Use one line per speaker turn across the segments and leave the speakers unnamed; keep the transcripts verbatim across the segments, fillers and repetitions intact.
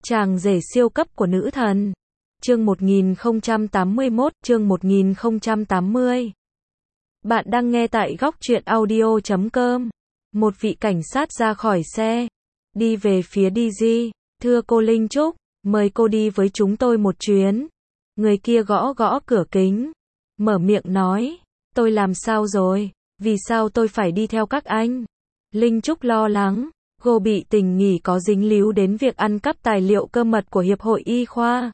Chàng rể siêu cấp của nữ thần. Chương một nghìn không trăm tám mươi mốt, chương một nghìn không trăm tám mươi. Bạn đang nghe tại góc truyện audio chấm com. Một vị cảnh sát ra khỏi xe, đi về phía đê giê. Thưa cô Linh Trúc, mời cô đi với chúng tôi một chuyến. Người kia gõ gõ cửa kính, mở miệng nói, tôi làm sao rồi, vì sao tôi phải đi theo các anh? Linh Trúc lo lắng, cô bị tình nghỉ có dính líu đến việc ăn cắp tài liệu cơ mật của Hiệp hội Y khoa.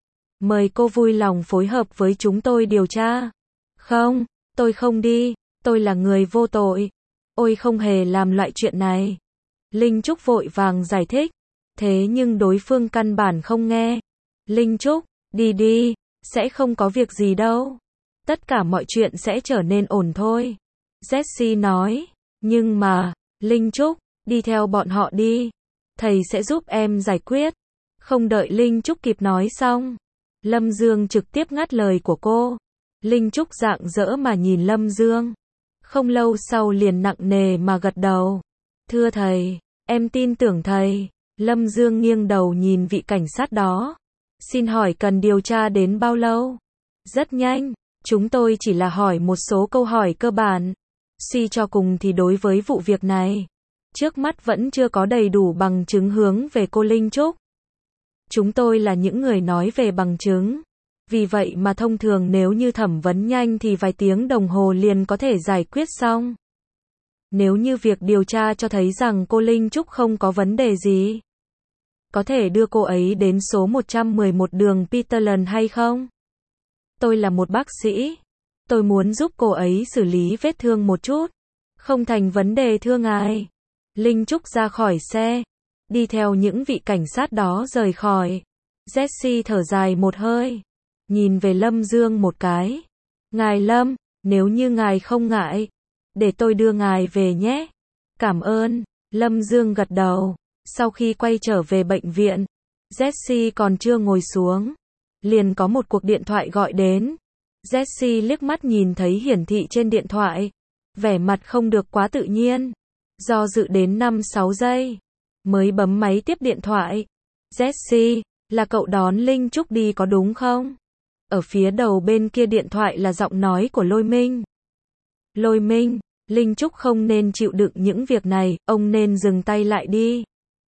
Mời cô vui lòng phối hợp với chúng tôi điều tra. Không, tôi không đi, tôi là người vô tội. Ôi không hề làm loại chuyện này. Linh Trúc vội vàng giải thích, thế nhưng đối phương căn bản không nghe. Linh Trúc, đi đi, sẽ không có việc gì đâu. Tất cả mọi chuyện sẽ trở nên ổn thôi. Jessie nói, nhưng mà, Linh Trúc, đi theo bọn họ đi. Thầy sẽ giúp em giải quyết. Không đợi Linh Trúc kịp nói xong, Lâm Dương trực tiếp ngắt lời của cô. Linh Trúc rạng rỡ mà nhìn Lâm Dương. Không lâu sau liền nặng nề mà gật đầu. Thưa thầy, em tin tưởng thầy. Lâm Dương nghiêng đầu nhìn vị cảnh sát đó. Xin hỏi cần điều tra đến bao lâu? Rất nhanh, chúng tôi chỉ là hỏi một số câu hỏi cơ bản. Suy cho cùng thì đối với vụ việc này, trước mắt vẫn chưa có đầy đủ bằng chứng hướng về cô Linh Trúc. Chúng tôi là những người nói về bằng chứng. Vì vậy mà thông thường nếu như thẩm vấn nhanh thì vài tiếng đồng hồ liền có thể giải quyết xong. Nếu như việc điều tra cho thấy rằng cô Linh Trúc không có vấn đề gì, có thể đưa cô ấy đến số một trăm mười một đường Peterland hay không? Tôi là một bác sĩ. Tôi muốn giúp cô ấy xử lý vết thương một chút. Không thành vấn đề thưa ngài. Linh Trúc ra khỏi xe, đi theo những vị cảnh sát đó rời khỏi. Jessie thở dài một hơi, nhìn về Lâm Dương một cái. Ngài Lâm, nếu như ngài không ngại, để tôi đưa ngài về nhé. Cảm ơn. Lâm Dương gật đầu. Sau khi quay trở về bệnh viện, Jessie còn chưa ngồi xuống, liền có một cuộc điện thoại gọi đến. Jessie liếc mắt nhìn thấy hiển thị trên điện thoại, vẻ mặt không được quá tự nhiên, do dự đến năm sáu giây, mới bấm máy tiếp điện thoại. Jessie, là cậu đón Linh Trúc đi có đúng không? Ở phía đầu bên kia điện thoại là giọng nói của Lôi Minh. Lôi Minh, Linh Trúc không nên chịu đựng những việc này, ông nên dừng tay lại đi.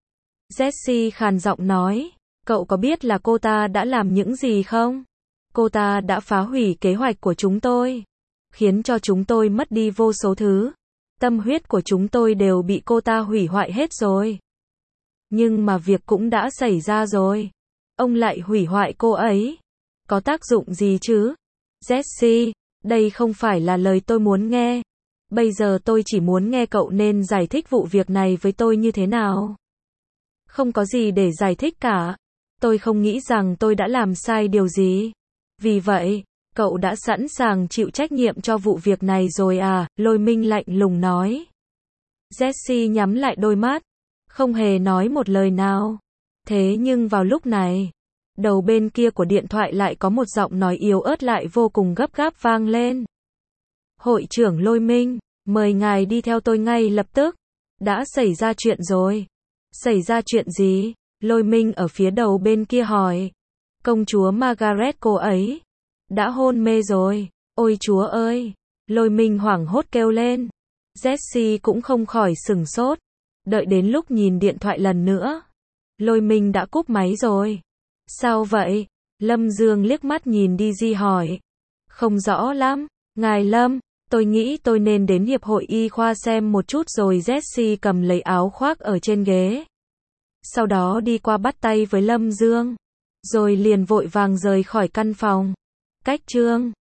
Jessie khàn giọng nói, cậu có biết là cô ta đã làm những gì không? Cô ta đã phá hủy kế hoạch của chúng tôi, khiến cho chúng tôi mất đi vô số thứ. Tâm huyết của chúng tôi đều bị cô ta hủy hoại hết rồi. Nhưng mà việc cũng đã xảy ra rồi. Ông lại hủy hoại cô ấy. Có tác dụng gì chứ? Jessie, đây không phải là lời tôi muốn nghe. Bây giờ tôi chỉ muốn nghe cậu nên giải thích vụ việc này với tôi như thế nào. Không có gì để giải thích cả. Tôi không nghĩ rằng tôi đã làm sai điều gì. Vì vậy, cậu đã sẵn sàng chịu trách nhiệm cho vụ việc này rồi à? Lôi Minh lạnh lùng nói. Jessie nhắm lại đôi mắt, không hề nói một lời nào. Thế nhưng vào lúc này, đầu bên kia của điện thoại lại có một giọng nói yếu ớt lại vô cùng gấp gáp vang lên. Hội trưởng Lôi Minh, mời ngài đi theo tôi ngay lập tức. Đã xảy ra chuyện rồi. Xảy ra chuyện gì? Lôi Minh ở phía đầu bên kia hỏi. Công chúa Margaret cô ấy đã hôn mê rồi. Ôi chúa ơi! Lôi Minh hoảng hốt kêu lên. Jessie cũng không khỏi sửng sốt. Đợi đến lúc nhìn điện thoại lần nữa, Lôi Minh đã cúp máy rồi. Sao vậy? Lâm Dương liếc mắt nhìn đê giê hỏi. Không rõ lắm. Ngài Lâm, tôi nghĩ tôi nên đến Hiệp hội Y khoa xem một chút rồi. Jessie cầm lấy áo khoác ở trên ghế. Sau đó đi qua bắt tay với Lâm Dương, rồi liền vội vàng rời khỏi căn phòng. Cách chương